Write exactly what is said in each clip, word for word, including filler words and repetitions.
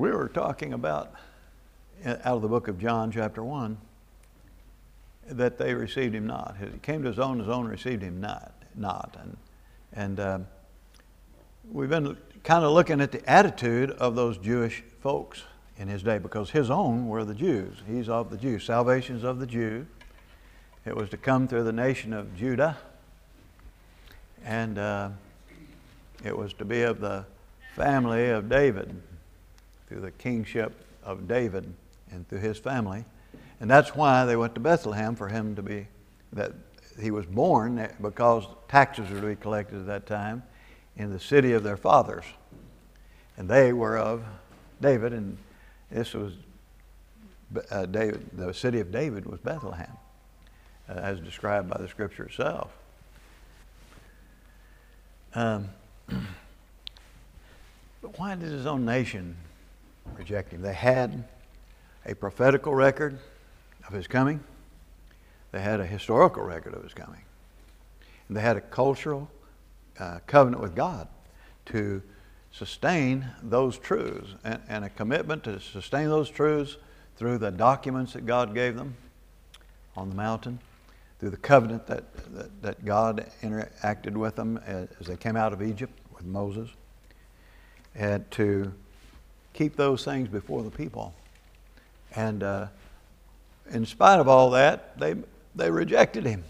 We were talking about, out of the book of John, chapter one, that they received him not. He came to his own, his own received him not. not. And, and uh, we've been kind of looking at the attitude of those Jewish folks in his day, because his own were the Jews. He's of the Jews. Salvation's of the Jew. It was to come through the nation of Judah. And uh, it was to be of the family of David, through the kingship of David and through his family. And that's why they went to Bethlehem, for him to be, that he was born, because taxes were to be collected at that time in the city of their fathers. And they were of David, and this was uh, David, the city of David was Bethlehem, uh, as described by the scripture itself. Um, but why did his own nation reject him? They had a prophetical record of his coming. They had a historical record of his coming. And they had a cultural uh, covenant with God to sustain those truths, and, and a commitment to sustain those truths through the documents that God gave them on the mountain, through the covenant that, that, that God interacted with them as, as they came out of Egypt with Moses, and to keep those things before the people. And uh, in spite of all that, they they rejected him.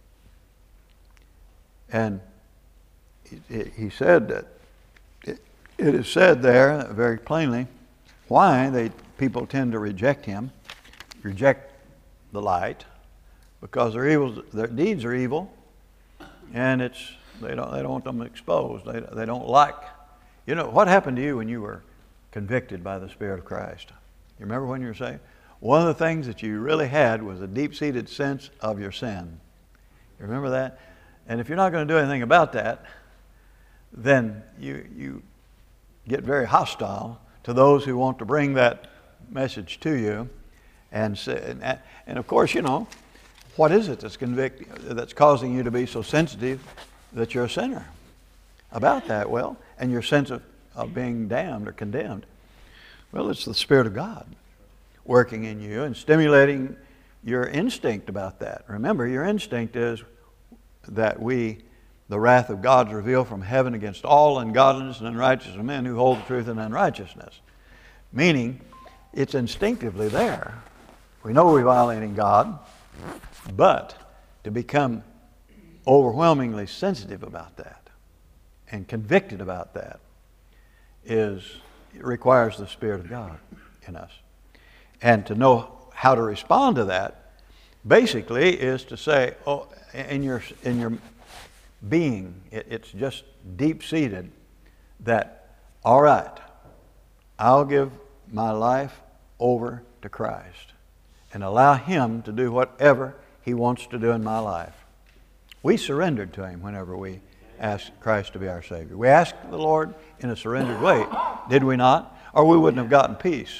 And he, he said that it, it is said there very plainly why they people tend to reject him, reject the light, because their evil, their deeds are evil, and it's they don't they don't want them exposed. They they don't like. You know what happened to you when you were convicted by the Spirit of Christ? You remember when you were saved? One of the things that you really had was a deep-seated sense of your sin. You remember that? And if you're not going to do anything about that, then you you get very hostile to those who want to bring that message to you. And say, and, and of course, you know, what is it that's convict that's causing you to be so sensitive that you're a sinner about that? Well, and your sense of, of being damned or condemned. Well, it's the Spirit of God working in you and stimulating your instinct about that. Remember, your instinct is that we, the wrath of God is revealed from heaven against all ungodliness and unrighteousness of men who hold the truth in unrighteousness. Meaning, it's instinctively there. We know we're violating God, but to become overwhelmingly sensitive about that and convicted about that is, it requires the Spirit of God in us. And to know how to respond to that, basically, is to say, oh, in your in your being, it, it's just deep-seated that, all right, I'll give my life over to Christ and allow Him to do whatever He wants to do in my life. We surrendered to Him whenever we asked Christ to be our Savior. We asked the Lord in a surrendered way, did we not? Or we wouldn't have gotten peace.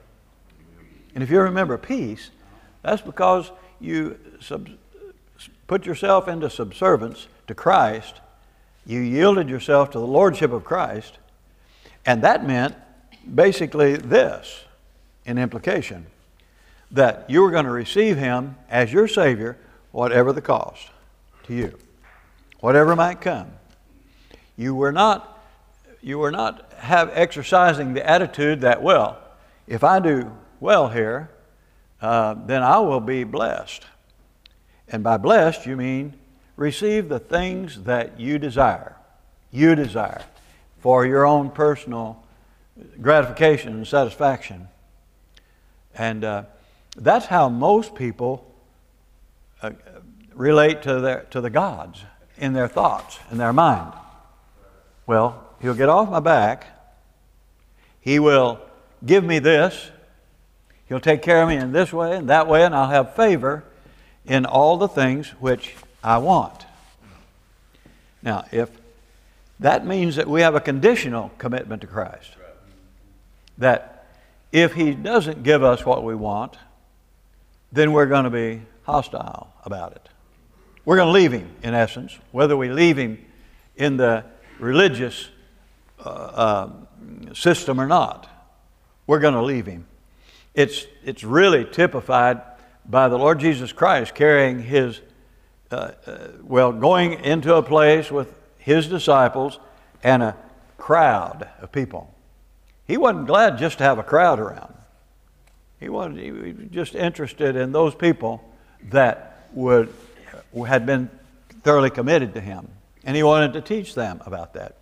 And if you remember peace, that's because you sub- put yourself into subservience to Christ. You yielded yourself to the Lordship of Christ. And that meant basically this, in implication, that you were going to receive Him as your Savior, whatever the cost to you, whatever might come. You were not, you were not have exercising the attitude that, well, if I do well here, uh, then I will be blessed. And by blessed, you mean receive the things that you desire. You desire for your own personal gratification and satisfaction. And uh, that's how most people uh, relate to their to the gods in their thoughts, in their mind. Well, He'll get off my back. He will give me this. He'll take care of me in this way and that way, and I'll have favor in all the things which I want. Now, if that means that we have a conditional commitment to Christ, that if He doesn't give us what we want, then we're going to be hostile about it. We're going to leave Him, in essence, whether we leave Him in the religious uh, uh, system or not. we're going to leave him. It's, it's really typified by the Lord Jesus Christ carrying his, uh, uh, well, going into a place with his disciples and a crowd of people. He wasn't glad just to have a crowd around. He wasn't he was just interested in those people that would had been thoroughly committed to him. And he wanted to teach them about that.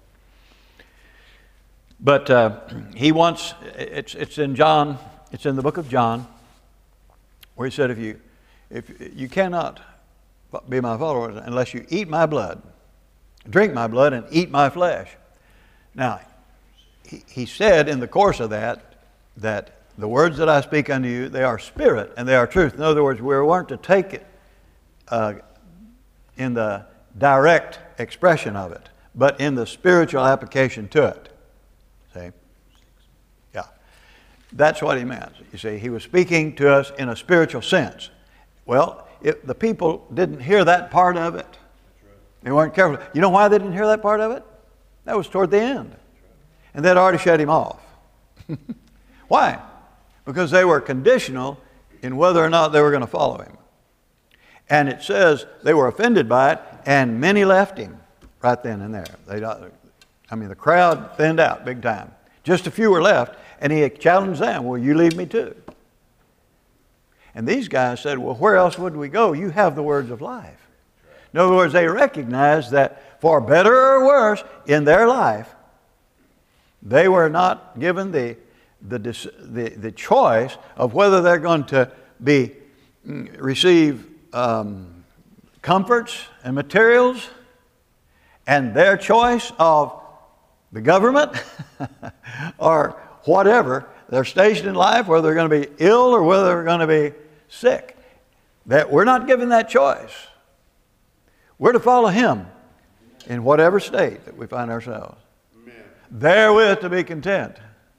But uh, he wants, it's, it's in John, it's in the book of John, where he said, if you, if you cannot be my followers unless you eat my blood, drink my blood and eat my flesh. Now, he, he said in the course of that, that the words that I speak unto you, they are spirit and they are truth. In other words, we weren't to take it uh, in the direct expression of it, but in the spiritual application to it. See? Yeah. That's what he meant. You see, he was speaking to us in a spiritual sense. Well, if the people didn't hear that part of it. They weren't careful. You know why they didn't hear that part of it? That was toward the end. And they'd already shut him off. Why? Because they were conditional in whether or not they were going to follow him. And it says they were offended by it, and many left him right then and there. They, I mean, the crowd thinned out big time. Just a few were left, and he challenged them, will you leave me too? And these guys said, well, where else would we go? You have the words of life. In other words, they recognized that for better or worse in their life, they were not given the, the, the, the choice of whether they're going to be receive um, comforts and materials, and their choice of the government or whatever, their station in life, whether they're going to be ill or whether they're going to be sick. That we're not given that choice. We're to follow him in whatever state that we find ourselves. Amen. Therewith to be content.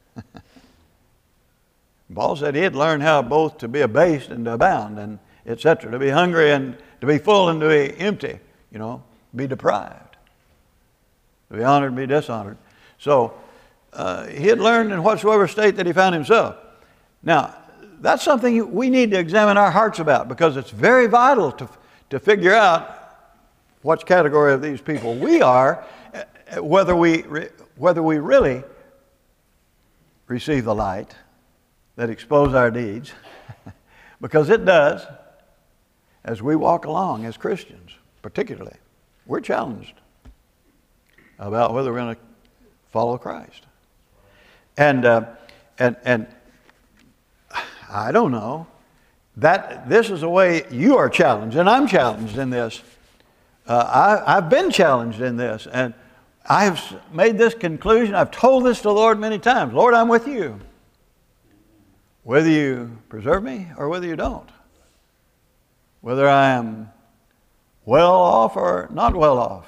Paul said he had learned how both to be abased and to abound, and et cetera. To be hungry and to be full and to be empty, you know, be deprived. To be honored and be dishonored. So uh, he had learned in whatsoever state that he found himself. Now, that's something we need to examine our hearts about, because it's very vital to, to figure out what category of these people we are, whether we, whether we really receive the light that exposes our deeds, because it does, as we walk along as Christians, particularly. We're challenged about whether we're going to follow Christ. And, uh, and, and I don't know, that this is the way you are challenged, and I'm challenged in this. Uh, I, I've been challenged in this, and I have made this conclusion. I've told this to the Lord many times. Lord, I'm with you, whether you preserve me or whether you don't. Whether I am well off or not well off.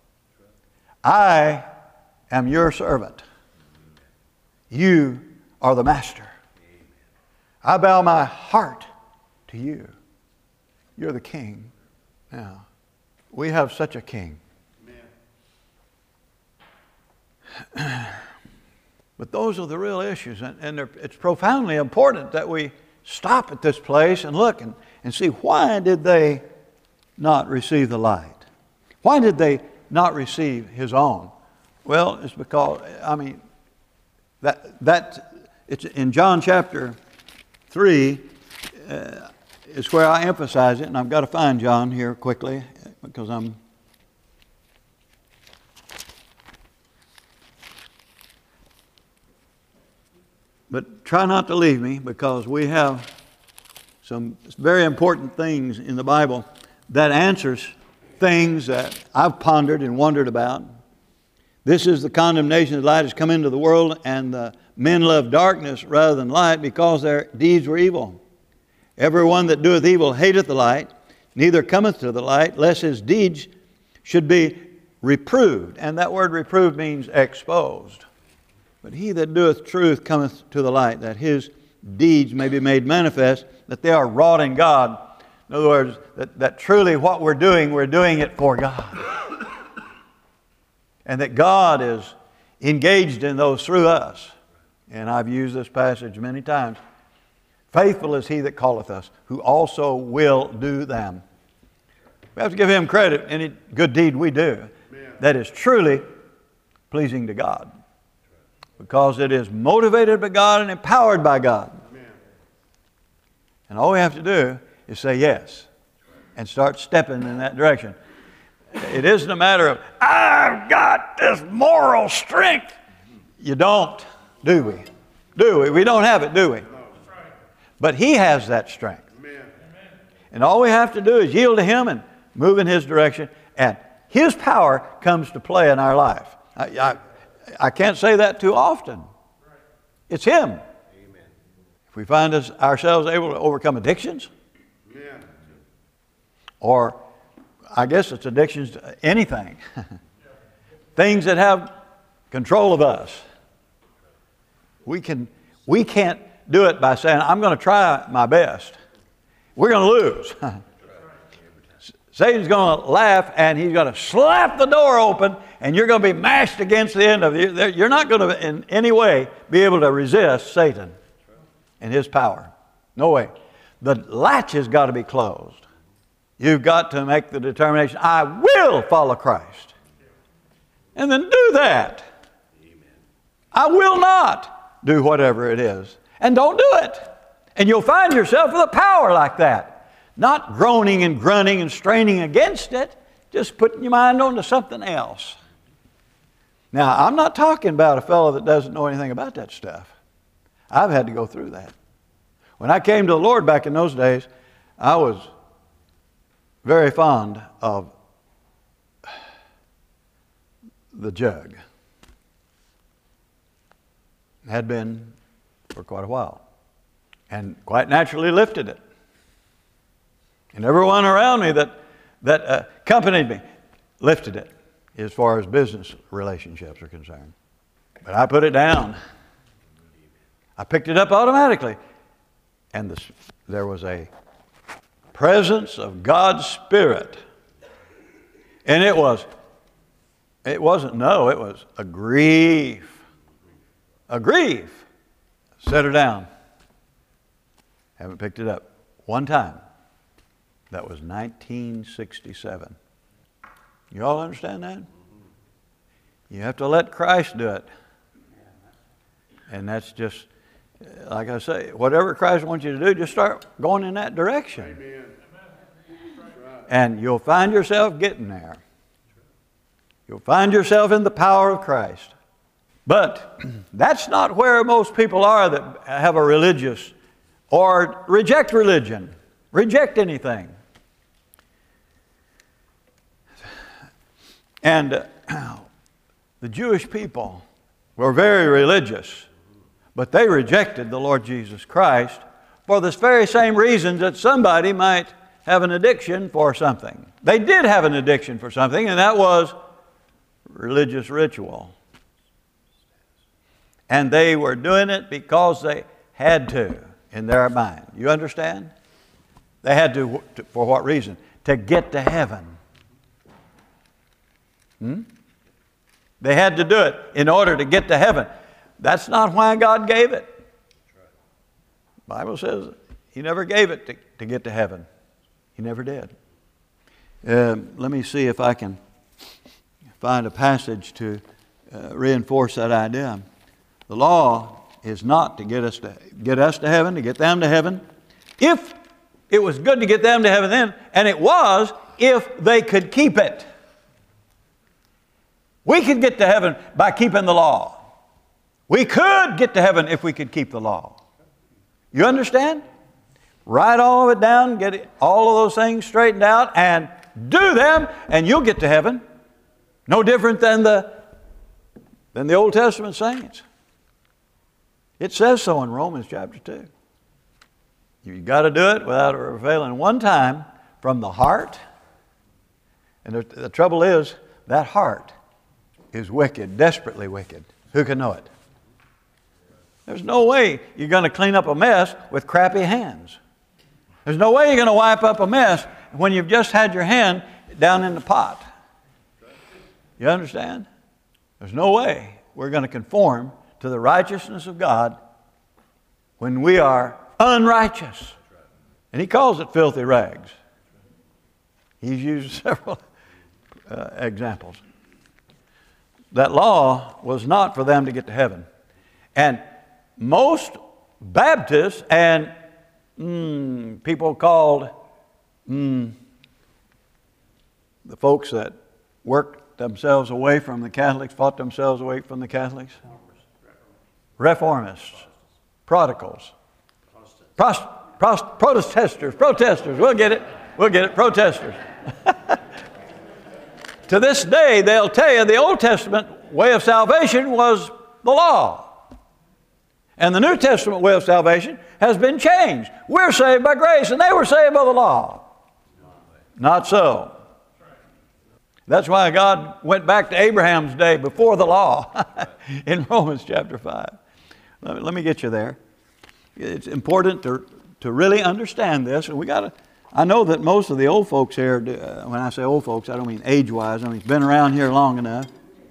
I am your servant. You are the master. I bow my heart to you. You're the king. Now, we have such a king. But those are the real issues, and, and it's profoundly important that we stop at this place and look and, and see, why did they not receive the light? Why did they not receive his own? Well, it's because, I mean, that that it's in John chapter three uh, is where I emphasize it, and I've got to find John here quickly because I'm But try not to leave me, because we have some very important things in the Bible that answers things that I've pondered and wondered about. This is the condemnation that light has come into the world, and the men love darkness rather than light, because their deeds were evil. Everyone that doeth evil hateth the light, neither cometh to the light, lest his deeds should be reproved. And that word reproved means exposed. But he that doeth truth cometh to the light, that his deeds may be made manifest, that they are wrought in God. In other words, that, that truly what we're doing, we're doing it for God. And that God is engaged in those through us. and I've used this passage many times, faithful is he that calleth us, who also will do them. We have to give him credit any good deed we do that is truly pleasing to God, because it is motivated by God and empowered by God. And all we have to do is say yes and start stepping in that direction. It isn't a matter of, I've got this moral strength. You don't, do we? Do we? We don't have it, do we? But he has that strength. And all we have to do is yield to him and move in his direction, and his power comes to play in our life. I, I, I can't say that too often. It's him. Amen. If we find us, ourselves able to overcome addictions, Amen. Or I guess it's addictions to anything, things that have control of us, we, can, we can't do it by saying, I'm going to try my best. We're going to lose. Satan's going to laugh, and he's going to slap the door open, and you're going to be mashed against the end of it. You're not going to in any way be able to resist Satan and his power. No way. The latch has got to be closed. You've got to make the determination, I will follow Christ. And then do that. I will not do whatever it is. And don't do it. And you'll find yourself with a power like that. Not groaning and grunting and straining against it, just putting your mind on to something else. Now, I'm not talking about a fellow that doesn't know anything about that stuff. I've had to go through that. When I came to the Lord back in those days, I was very fond of the jug. Had been for quite a while. And quite naturally lifted it. And everyone around me that, that uh, accompanied me lifted it as far as business relationships are concerned. But I put it down. I picked it up automatically. And the, there was a presence of God's Spirit. And it was, it wasn't no, it was a grief. A grief. Set her down. Haven't picked it up one time. That was nineteen sixty-seven. You all understand that? You have to let Christ do it. And that's just, like I say, whatever Christ wants you to do, just start going in that direction. Amen. And you'll find yourself getting there. You'll find yourself in the power of Christ. But that's not where most people are that have a religious or reject religion, reject anything. And uh, the Jewish people were very religious, but they rejected the Lord Jesus Christ for the very same reasons that somebody might have an addiction for something. They did have an addiction for something, and that was religious ritual. And they were doing it because they had to in their mind. You understand? They had to, to for what reason? To get to heaven. Hmm? They had to do it in order to get to heaven. That's not why God gave it. The Bible says He never gave it to, to get to heaven. He never did. Uh, let me see if I can find a passage to uh, reinforce that idea. The law is not to get us to get us to heaven, to get them to heaven. If it was good to get them to heaven then, and it was if they could keep it. We could get to heaven by keeping the law. We could get to heaven if we could keep the law. You understand? Write all of it down, get it, all of those things straightened out, and do them, and you'll get to heaven. No different than the, than the Old Testament saints. It says so in Romans chapter two. You've got to do it without failing one time from the heart. And the, the trouble is, that heart is wicked, desperately wicked. Who can know it? There's no way you're going to clean up a mess with crappy hands. There's no way you're going to wipe up a mess when you've just had your hand down in the pot. You understand? There's no way we're going to conform to the righteousness of God when we are unrighteous. And he calls it filthy rags. He's used several uh, examples. That law was not for them to get to heaven. And most Baptists and mm, people called mm, the folks that worked themselves away from the Catholics, fought themselves away from the Catholics, Reformists, prodigals, Prost, Prost, protesters, protesters, we'll get it, we'll get it, protesters. To this day, they'll tell you the Old Testament way of salvation was the law. And the New Testament way of salvation has been changed. We're saved by grace, and they were saved by the law. Not so. That's why God went back to Abraham's day before the law in Romans chapter five. Let me, let me get you there. It's important to, to really understand this. And we got to, I know that most of the old folks here, uh, when I say old folks, I don't mean age-wise. I mean, it's been around here long enough.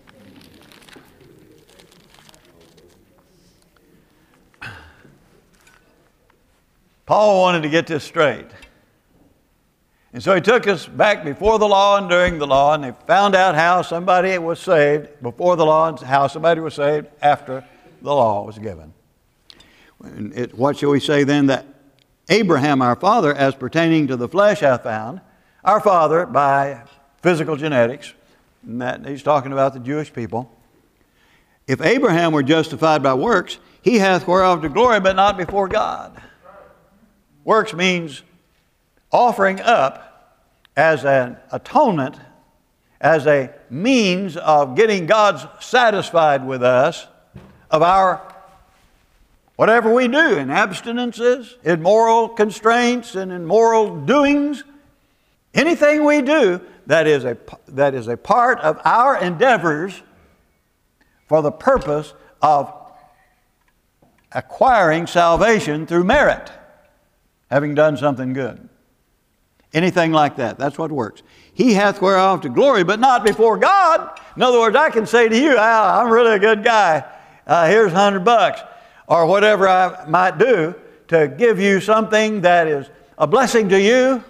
Paul wanted to get this straight. And so he took us back before the law and during the law, and they found out how somebody was saved before the law and how somebody was saved after the law was given. And it, what shall we say then? That Abraham, our father, as pertaining to the flesh hath found, our father by physical genetics, and that he's talking about the Jewish people. If Abraham were justified by works, he hath whereof to glory, but not before God. Works means offering up as an atonement, as a means of getting God satisfied with us of our whatever we do in abstinences, in moral constraints, and in moral doings. Anything we do that is a, that is a part of our endeavors for the purpose of acquiring salvation through merit, having done something good. Anything like that. That's what works. He hath whereof to glory, but not before God. In other words, I can say to you, Al, I'm really a good guy. Uh, here's a hundred bucks. Or whatever I might do to give you something that is a blessing to you.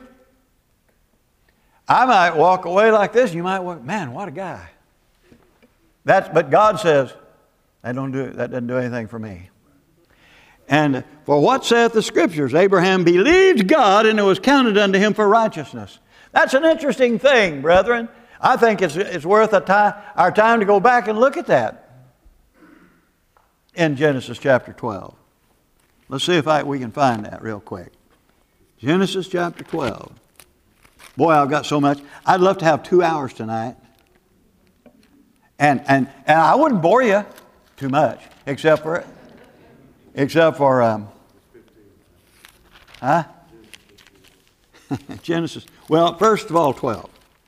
I might walk away like this. You might walk, man, what a guy. That's, but God says, that, don't do, that doesn't do anything for me. And for what saith the Scriptures? Abraham believed God, and it was counted unto him for righteousness. That's an interesting thing, brethren. I think it's, it's worth a time, our time to go back and look at that in Genesis chapter twelve. Let's see if I, we can find that real quick. Genesis chapter twelve. Boy, I've got so much. I'd love to have two hours tonight. And, and, and I wouldn't bore you too much, except for... Except for, um, huh? Genesis. Well, first of all, twelve.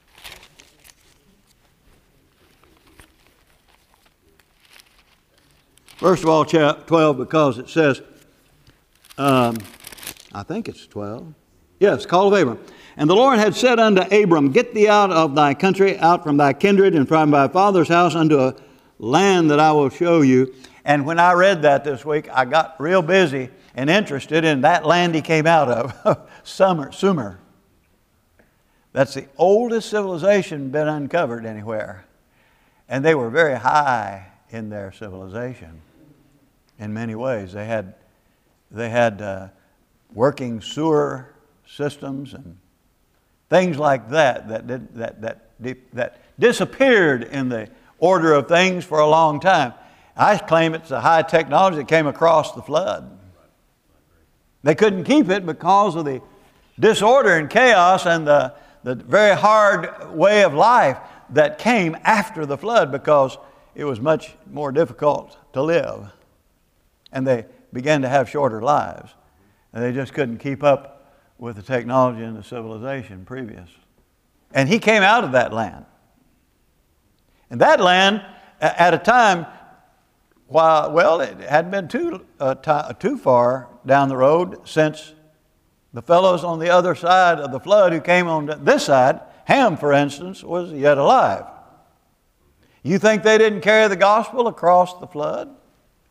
First of all, twelve, because it says, um, I think it's twelve. Yes, call of Abram. And the Lord had said unto Abram, get thee out of thy country, out from thy kindred, and from thy father's house unto a land that I will show you. And when I read that this week, I got real busy and interested in that land he came out of, Sumer. Sumer. That's the oldest civilization been uncovered anywhere. And they were very high in their civilization in many ways. They had, they had uh, working sewer systems and things like that that, did, that, that, that disappeared in the order of things for a long time. I claim it's a high technology that came across the flood. They couldn't keep it because of the disorder and chaos and the, the very hard way of life that came after the flood, because it was much more difficult to live. And they began to have shorter lives. And they just couldn't keep up with the technology and the civilization previous. And he came out of that land. And that land, at a time, while, well, it hadn't been too, uh, t- too far down the road since the fellows on the other side of the flood who came on this side, Ham, for instance, was yet alive. You think they didn't carry the gospel across the flood?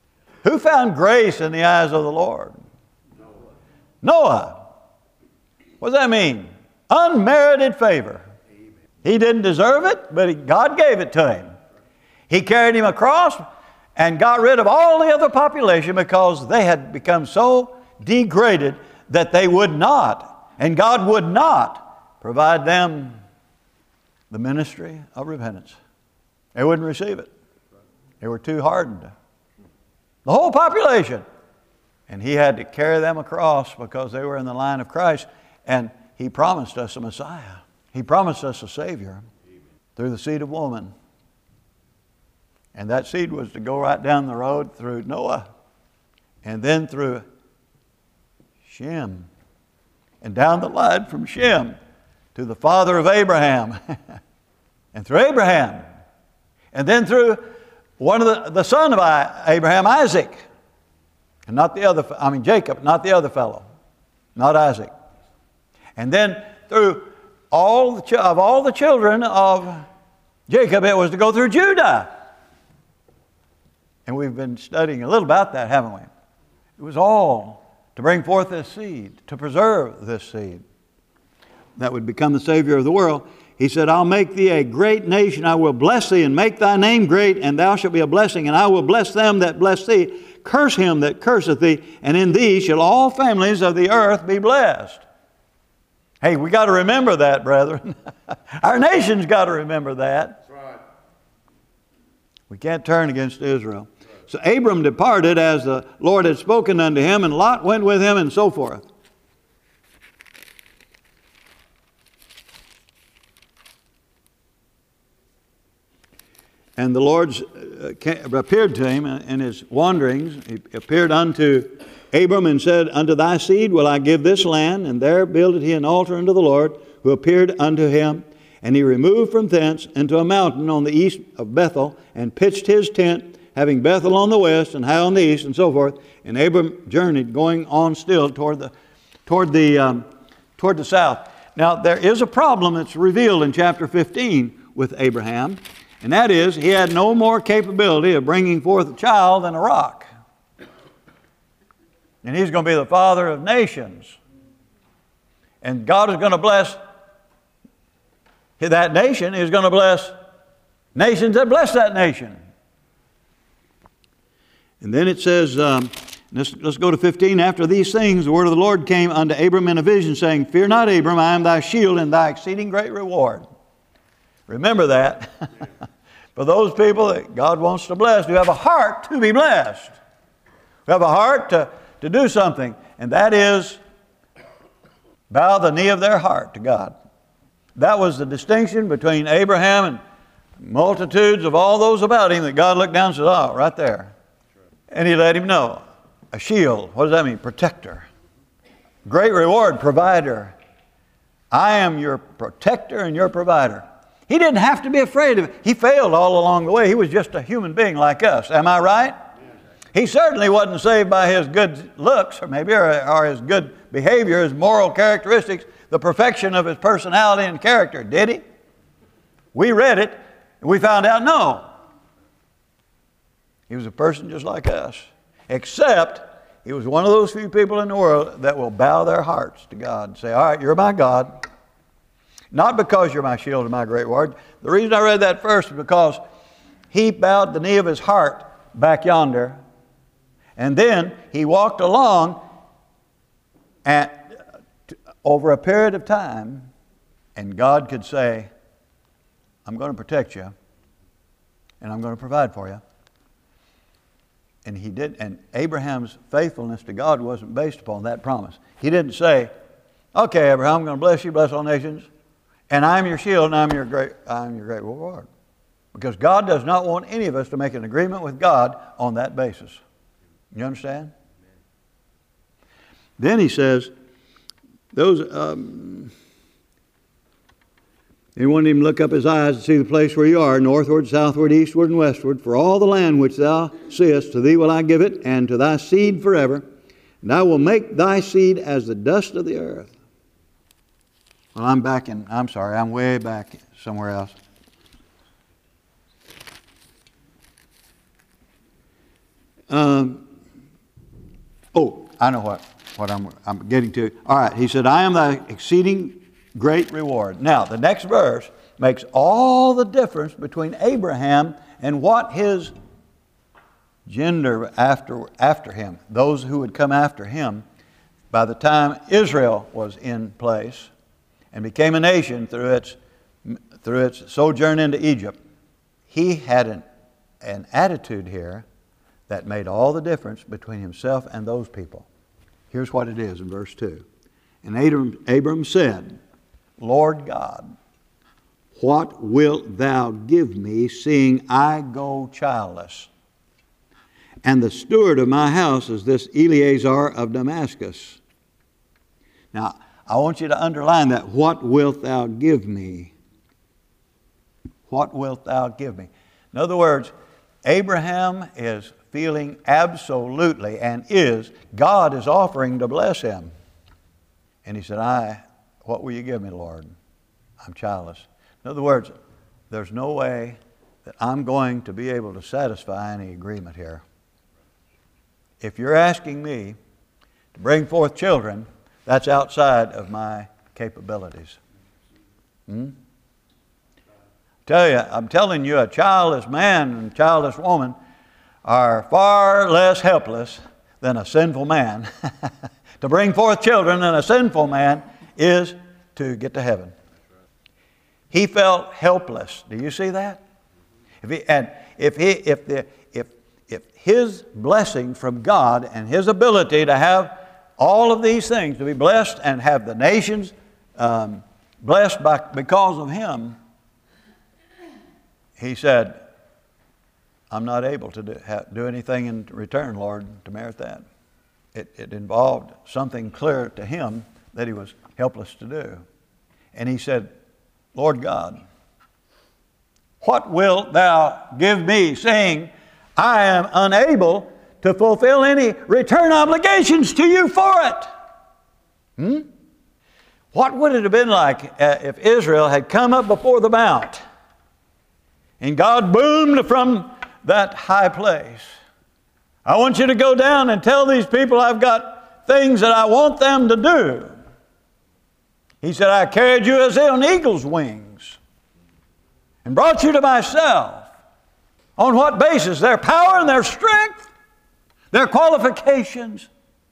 Who found grace in the eyes of the Lord? Noah. Noah. What does that mean? Unmerited favor. Amen. He didn't deserve it, but he, God gave it to him. He carried him across and got rid of all the other population because they had become so degraded that they would not, and God would not provide them the ministry of repentance. They wouldn't receive it. They were too hardened. The whole population. And he had to carry them across because they were in the line of Christ. And he promised us a Messiah. He promised us a Savior through the seed of woman. And that seed was to go right down the road through Noah. And then through Shem. And down the line from Shem to the father of Abraham. And through Abraham. And then through one of the, the son of Abraham, Isaac. And not the other, I mean Jacob, not the other fellow. Not Isaac. And then through all the, of all the children of Jacob, it was to go through Judah. And we've been studying a little about that, haven't we? It was all to bring forth this seed, to preserve this seed that would become the Savior of the world. He said, I'll make thee a great nation. I will bless thee and make thy name great, and thou shalt be a blessing. And I will bless them that bless thee. Curse him that curseth thee, and in thee shall all families of the earth be blessed. Hey, we got to remember that, brethren. Our nation's got to remember that. That's right. We can't turn against Israel. So Abram departed as the Lord had spoken unto him, and Lot went with him, and so forth. And the Lord appeared to him in his wanderings. He appeared unto Abram and said, Unto thy seed will I give this land. And there builded he an altar unto the Lord, who appeared unto him. And he removed from thence into a mountain on the east of Bethel, and pitched his tent, having Bethel on the west and Hai on the east, and so forth. And Abram journeyed, going on still toward the toward the um, toward the south. Now there is a problem that's revealed in chapter fifteen with Abraham. And that is, he had no more capability of bringing forth a child than a rock. And he's going to be the father of nations. And God is going to bless that nation. He's going to bless nations that bless that nation. And then it says, um, let's, let's go to fifteen. After these things, the word of the Lord came unto Abram in a vision, saying, Fear not, Abram, I am thy shield and thy exceeding great reward. Remember that. For those people that God wants to bless, who have a heart to be blessed, who have a heart to, to do something, and that is bow the knee of their heart to God. That was the distinction between Abraham and multitudes of all those about him that God looked down and said, oh, right there. And he let him know. A shield. What does that mean? Protector. Great reward, provider. I am your protector and your provider. He didn't have to be afraid of it. He failed all along the way. He was just a human being like us. Am I right? He certainly wasn't saved by his good looks, or maybe, or, or his good behavior, his moral characteristics, the perfection of his personality and character. Did he? We read it, and we found out no. He was a person just like us, except he was one of those few people in the world that will bow their hearts to God and say, all right, you're my God. Not because you're my shield and my great reward. The reason I read that first is because he bowed the knee of his heart back yonder, and then he walked along at, over a period of time, and God could say, I'm going to protect you, and I'm going to provide for you. And he did, and Abraham's faithfulness to God wasn't based upon that promise. He didn't say, okay, Abraham, I'm going to bless you, bless all nations, and I'm your shield, and I'm your great, I'm your great reward. Because God does not want any of us to make an agreement with God on that basis. You understand? Then he says, those, um, he wanted him to look up his eyes and see the place where you are, northward, southward, eastward, and westward. For all the land which thou seest, to thee will I give it, and to thy seed forever. And I will make thy seed as the dust of the earth. Well, I'm back in, I'm sorry, I'm way back somewhere else. Um, Oh, I know what, what I'm, I'm getting to. All right, he said, I am thy exceeding great reward. Now, the next verse makes all the difference between Abraham and what his gender after, after him, those who would come after him, by the time Israel was in place and became a nation through its, through its sojourn into Egypt, he had an, an attitude here that made all the difference between himself and those people. Here's what it is in verse two. And Abram, Abram said, Lord God, what wilt thou give me, seeing I go childless? And the steward of my house is this Eleazar of Damascus. Now, I want you to underline that. What wilt thou give me? What wilt thou give me? In other words, Abraham is feeling absolutely and is, God is offering to bless him. And he said, I, what will you give me, Lord? I'm childless. In other words, there's no way that I'm going to be able to satisfy any agreement here. If you're asking me to bring forth children, that's outside of my capabilities. Hmm? Tell you, I'm telling you, a childless man and a childless woman are far less helpless than a sinful man. To bring forth children than a sinful man is to get to heaven. He felt helpless. Do you see that? If he, and if he, if the, if if his blessing from God and his ability to have all of these things, to be blessed and have the nations um, blessed by, because of him, he said, I'm not able to do, have, do anything in return, Lord, to merit that. It, it involved something clear to him that he was helpless to do. And he said, Lord God, what wilt thou give me, saying, I am unable to fulfill any return obligations to you for it? Hmm? What would it have been like uh, if Israel had come up before the mount and God boomed from that high place? I want you to go down and tell these people I've got things that I want them to do. He said, I carried you as on eagle's wings and brought you to myself. On what basis? Their power and their strength? Their qualifications?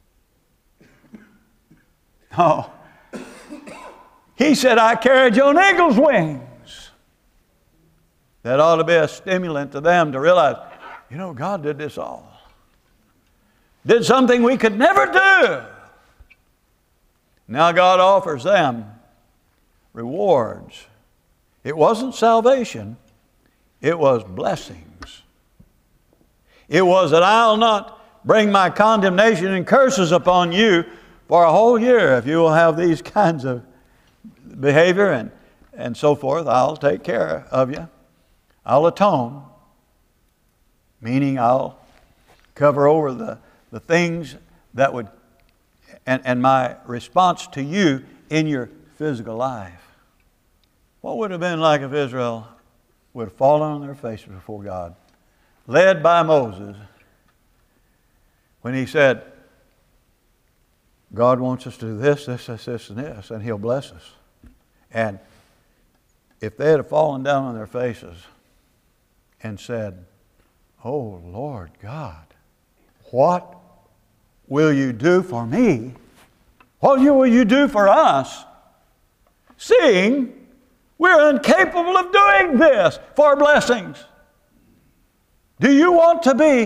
Oh. He said, I carried you on eagle's wings. That ought to be a stimulant to them to realize, you know, God did this all. Did something we could never do. Now God offers them rewards. It wasn't salvation. It was blessings. It was that I'll not bring my condemnation and curses upon you for a whole year. If you will have these kinds of behavior and, and so forth, I'll take care of you. I'll atone, meaning I'll cover over the, the things that would, and, and my response to you in your physical life. What would it have been like if Israel would have fallen on their faces before God, led by Moses, when he said, God wants us to do this, this, this, this, and this, and He'll bless us. And if they had fallen down on their faces and said, oh, Lord God, what will you do for me? What will you do for us? Seeing we're incapable of doing this for blessings. Do you want to be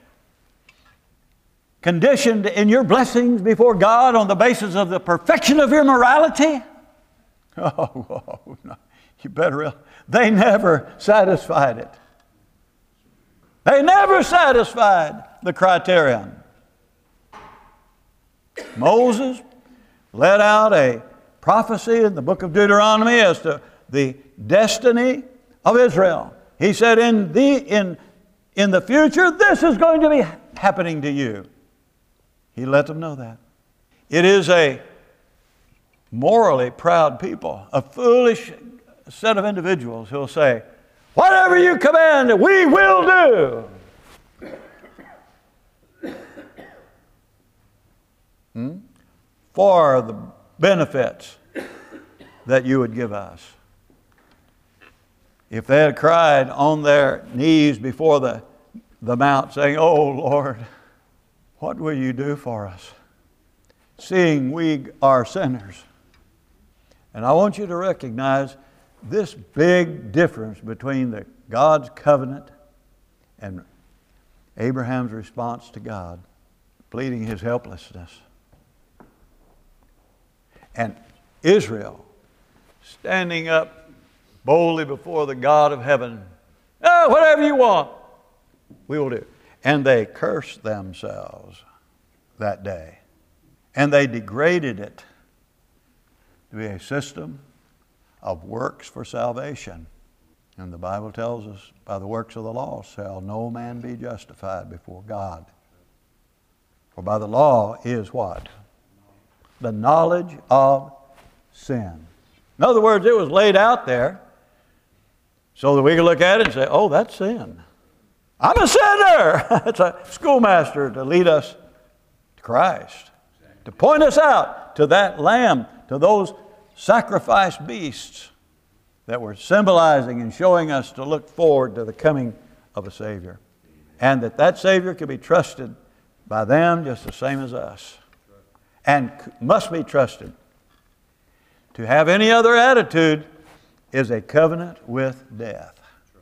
conditioned in your blessings before God on the basis of the perfection of your morality? Oh, oh no. You better. They never satisfied it. They never satisfied the criterion. Moses let out a prophecy in the book of Deuteronomy as to the destiny of Israel. He said, in the, in, in the future, this is going to be happening to you. He let them know that. It is a morally proud people, a foolish set of individuals who will say, whatever you command, we will do. hmm, for the benefits that you would give us. If they had cried on their knees before the, the mount saying, "Oh Lord, what will you do for us? Seeing we are sinners." And I want you to recognize this big difference between the God's covenant and Abraham's response to God, pleading his helplessness. And Israel standing up boldly before the God of heaven. "Oh, whatever you want, we will do." And they cursed themselves that day. And they degraded it to be a system of works for salvation. And the Bible tells us, by the works of the law shall no man be justified before God. For by the law is what? The knowledge of sin. In other words, it was laid out there so that we can look at it and say, "Oh, that's sin. I'm a sinner." It's a schoolmaster to lead us to Christ, to point us out to that lamb, to those sacrificed beasts that were symbolizing and showing us to look forward to the coming of a Savior. And that that Savior could be trusted by them just the same as us. And must be trusted. To have any other attitude is a covenant with death.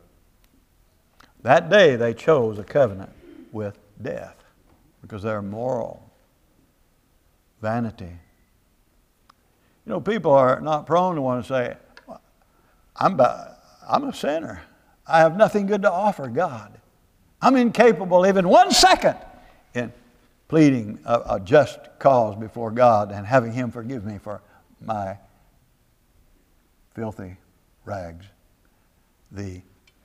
That day they chose a covenant with death because their moral vanity. You know, people are not prone to want to say, I'm, I'm a sinner. I have nothing good to offer God. I'm incapable even one second in pleading a, a just cause before God and having Him forgive me for my filthy rags. The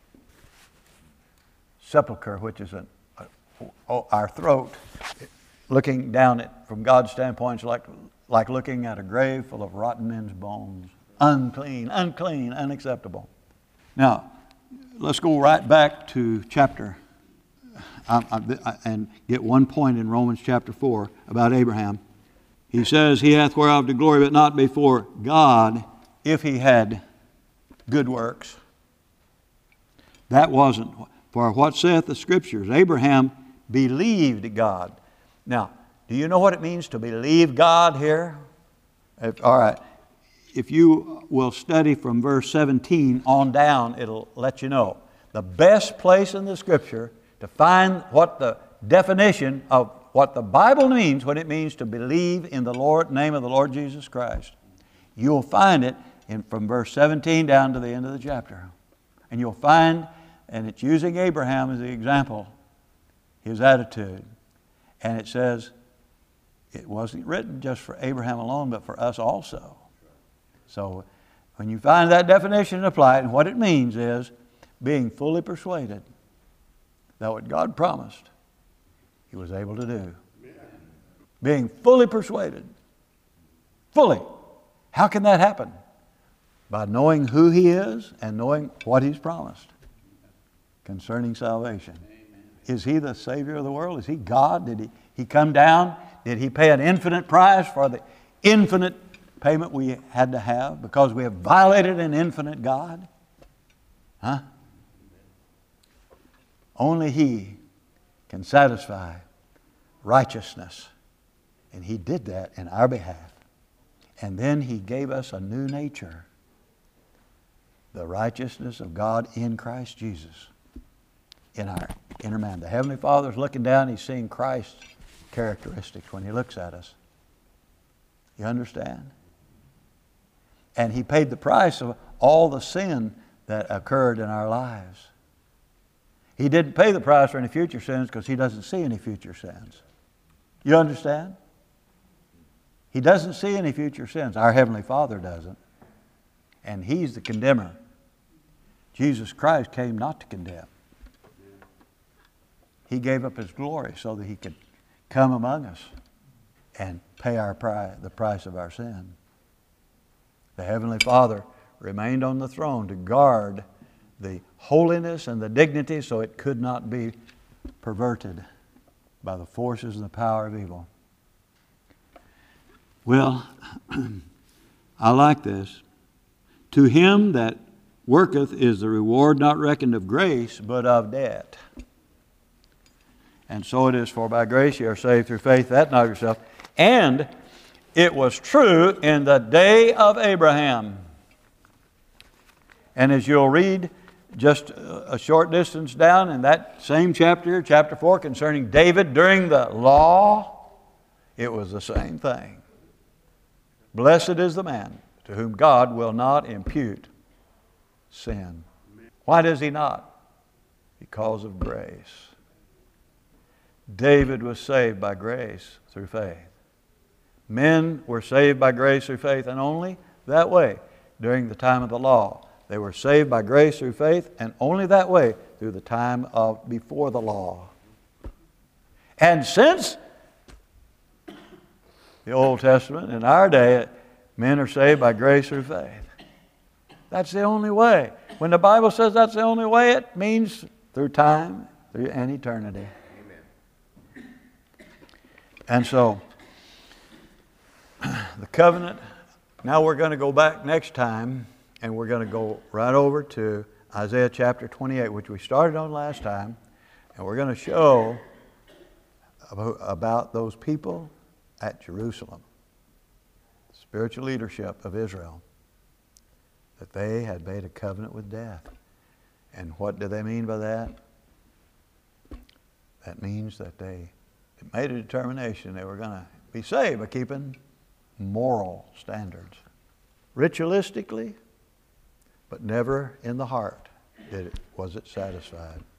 sepulcher, which is an, a, our throat, looking down it from God's standpoint is like, like looking at a grave full of rotten men's bones. Unclean, unclean, unacceptable. Now, let's go right back to chapter um, and get one point in Romans chapter four about Abraham. He says, "He hath whereof to glory, but not before God, if he had good works." That wasn't. For what saith the Scriptures? Abraham believed God. Now, do you know what it means to believe God here? If, all right. If you will study from verse seventeen on down, it'll let you know. The best place in the Scripture to find what the definition of what the Bible means when it means to believe in the Lord, name of the Lord Jesus Christ. You'll find it in, from verse seventeen down to the end of the chapter. And you'll find, and it's using Abraham as the example, his attitude. And it says, it wasn't written just for Abraham alone, but for us also. So when you find that definition applied, and what it means is being fully persuaded that what God promised, He was able to do. Being fully persuaded. Fully. How can that happen? By knowing who He is and knowing what He's promised concerning salvation. Is He the Savior of the world? Is He God? Did He, he come down? Did He pay an infinite price for the infinite payment we had to have because we have violated an infinite God? Huh? Only He can satisfy righteousness. And He did that in our behalf. And then He gave us a new nature. The righteousness of God in Christ Jesus in our inner man. The Heavenly Father is looking down. He's seeing Christ's characteristics when He looks at us. You understand? And He paid the price of all the sin that occurred in our lives. He didn't pay the price for any future sins because He doesn't see any future sins. You understand? He doesn't see any future sins. Our Heavenly Father doesn't. And He's the condemner. Jesus Christ came not to condemn. He gave up His glory so that He could come among us and pay our price, the price of our sin. The Heavenly Father remained on the throne to guard the holiness and the dignity so it could not be perverted by the forces and the power of evil. Well, I like this. To him that worketh is the reward not reckoned of grace, but of debt. And so it is, for by grace ye are saved through faith, that not of yourself. And it was true in the day of Abraham. And as you'll read just a short distance down in that same chapter, chapter four, concerning David during the law, it was the same thing. Blessed is the man to whom God will not impute sin. Why does he not? Because of grace. David was saved by grace through faith. Men were saved by grace through faith, and only that way during the time of the law. They were saved by grace through faith, and only that way through the time of before the law. And since the Old Testament, in our day, men are saved by grace through faith. That's the only way. When the Bible says that's the only way, it means through time, through an eternity. Amen. And so, the covenant, now we're going to go back next time, and we're going to go right over to Isaiah chapter twenty-eight, which we started on last time, and we're going to show about those people at Jerusalem, spiritual leadership of Israel, that they had made a covenant with death. And what do they mean by that? That means that they made a determination they were going to be saved by keeping moral standards. Ritualistically, but never in the heart did it, was it satisfied.